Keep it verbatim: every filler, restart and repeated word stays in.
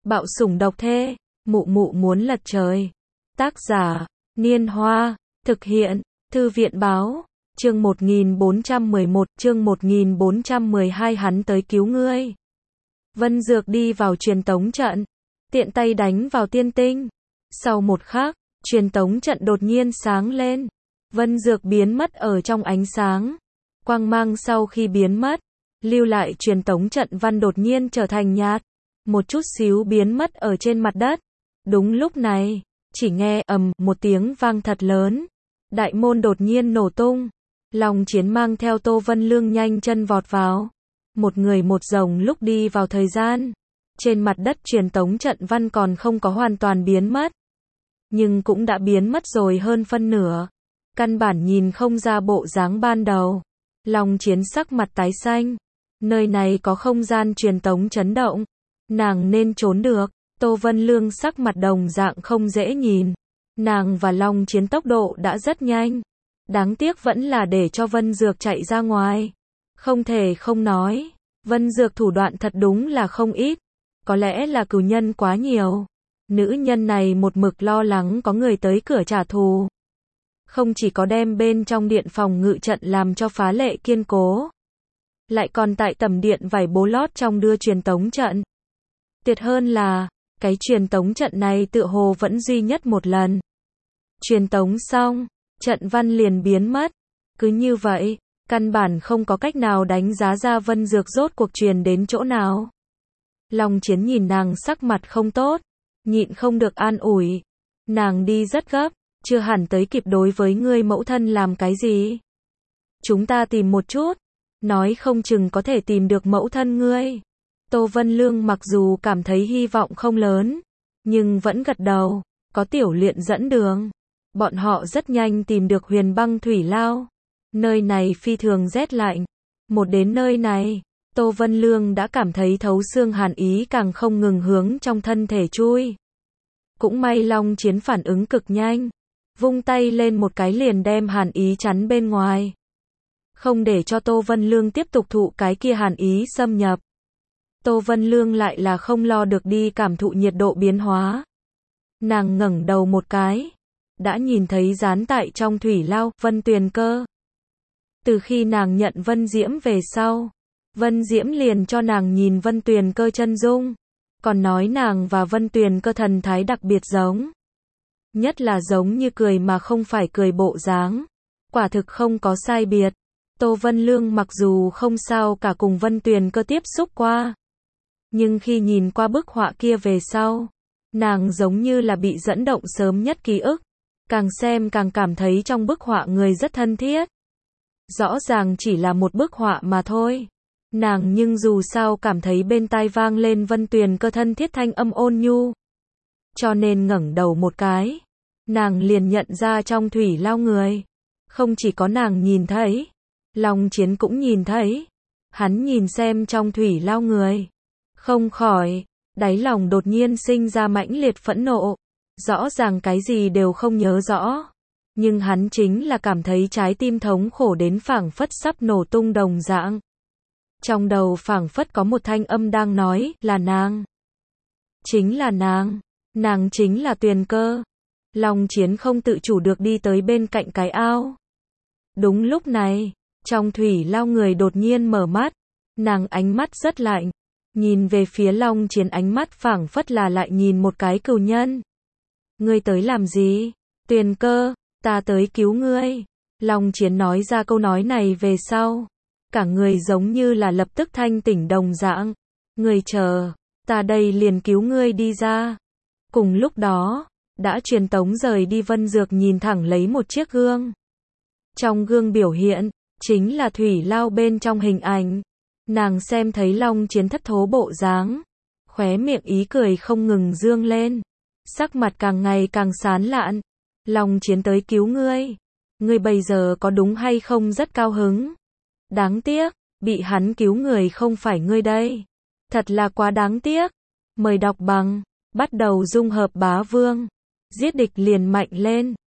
Bạo sủng độc thê, mụ mụ muốn lật trời. Tác giả, Niên Hoa, thực hiện, Thư viện báo, chương một nghìn bốn trăm mười một, chương một nghìn bốn trăm mười hai hắn tới cứu ngươi. Vân Dược đi vào truyền tống trận, tiện tay đánh vào tiên tinh. Sau một khắc, truyền tống trận đột nhiên sáng lên. Vân Dược biến mất ở trong ánh sáng. Quang mang sau khi biến mất, lưu lại truyền tống trận văn đột nhiên trở thành nhạt, một chút xíu biến mất ở trên mặt đất. Đúng lúc này, chỉ nghe ầm một tiếng vang thật lớn, đại môn đột nhiên nổ tung. Long Chiến mang theo Tô Vân Lương nhanh chân vọt vào. Một người một rồng lúc đi vào thời gian. Trên mặt đất truyền tống trận văn còn không có hoàn toàn biến mất, nhưng cũng đã biến mất rồi hơn phân nửa. Căn bản nhìn không ra bộ dáng ban đầu. Long Chiến sắc mặt tái xanh. Nơi này có không gian truyền tống chấn động, nàng nên trốn được. Tô Vân Lương sắc mặt đồng dạng không dễ nhìn. Nàng và Long Chiến tốc độ đã rất nhanh. Đáng tiếc vẫn là để cho Vân Dược chạy ra ngoài. Không thể không nói, Vân Dược thủ đoạn thật đúng là không ít. Có lẽ là cừu nhân quá nhiều. Nữ nhân này một mực lo lắng có người tới cửa trả thù. Không chỉ có đem bên trong điện phòng ngự trận làm cho phá lệ kiên cố, lại còn tại tầm điện vải bố lót trong đưa truyền tống trận. Tuyệt hơn là, cái truyền tống trận này tựa hồ vẫn duy nhất một lần. Truyền tống xong, trận văn liền biến mất. Cứ như vậy, căn bản không có cách nào đánh giá ra Vân Dược rốt cuộc truyền đến chỗ nào. Long Chiến nhìn nàng sắc mặt không tốt, nhịn không được an ủi. Nàng đi rất gấp, chưa hẳn tới kịp đối với ngươi mẫu thân làm cái gì. Chúng ta tìm một chút, nói không chừng có thể tìm được mẫu thân ngươi. Tô Vân Lương mặc dù cảm thấy hy vọng không lớn, nhưng vẫn gật đầu. Có Tiểu Luyện dẫn đường, bọn họ rất nhanh tìm được Huyền Băng Thủy Lao. Nơi này phi thường rét lạnh. Một đến nơi này, Tô Vân Lương đã cảm thấy thấu xương hàn ý càng không ngừng hướng trong thân thể chui. Cũng may Long Chiến phản ứng cực nhanh, vung tay lên một cái liền đem hàn ý chắn bên ngoài, không để cho Tô Vân Lương tiếp tục thụ cái kia hàn ý xâm nhập. Tô Vân Lương lại là không lo được đi cảm thụ nhiệt độ biến hóa. Nàng ngẩng đầu một cái, đã nhìn thấy dán tại trong thủy lao Vân Tuyền Cơ. Từ khi nàng nhận Vân Diễm về sau, Vân Diễm liền cho nàng nhìn Vân Tuyền Cơ chân dung, còn nói nàng và Vân Tuyền Cơ thần thái đặc biệt giống. Nhất là giống như cười mà không phải cười bộ dáng. Quả thực không có sai biệt. Tô Vân Lương mặc dù không sao cả cùng Vân Tuyền Cơ tiếp xúc qua, nhưng khi nhìn qua bức họa kia về sau, nàng giống như là bị dẫn động sớm nhất ký ức. Càng xem càng cảm thấy trong bức họa người rất thân thiết. Rõ ràng chỉ là một bức họa mà thôi. Nàng nhưng dù sao cảm thấy bên tai vang lên Vân Tuyền Cơ thân thiết thanh âm ôn nhu. Cho nên ngẩng đầu một cái, nàng liền nhận ra trong thủy lao người. Không chỉ có nàng nhìn thấy, Long Chiến cũng nhìn thấy. Hắn nhìn xem trong thủy lao người, không khỏi, đáy lòng đột nhiên sinh ra mãnh liệt phẫn nộ. Rõ ràng cái gì đều không nhớ rõ, nhưng hắn chính là cảm thấy trái tim thống khổ đến phảng phất sắp nổ tung đồng dạng. Trong đầu phảng phất có một thanh âm đang nói, là nàng. Chính là nàng, nàng chính là Tuyền Cơ. Long Chiến không tự chủ được đi tới bên cạnh cái ao. Đúng lúc này, trong thủy lao người đột nhiên mở mắt, nàng ánh mắt rất lạnh, nhìn về phía Long Chiến ánh mắt phảng phất là lại nhìn một cái cừu nhân. Ngươi tới làm gì? Tuyền Cơ, ta tới cứu ngươi. Long Chiến nói ra câu nói này về sau, cả người giống như là lập tức thanh tỉnh đồng dạng. Ngươi chờ, ta đây liền cứu ngươi đi ra. Cùng lúc đó, đã truyền tống rời đi Vân Dược nhìn thẳng lấy một chiếc gương. Trong gương biểu hiện, chính là thủy lao bên trong hình ảnh. Nàng xem thấy Long Chiến thất thố bộ dáng, khóe miệng ý cười không ngừng dương lên. Sắc mặt càng ngày càng sán lạn. Long Chiến tới cứu ngươi. Ngươi bây giờ có đúng hay không rất cao hứng? Đáng tiếc, bị hắn cứu người không phải ngươi đây. Thật là quá đáng tiếc. Mời đọc bằng, bắt đầu dung hợp bá vương. Giết địch liền mạnh lên.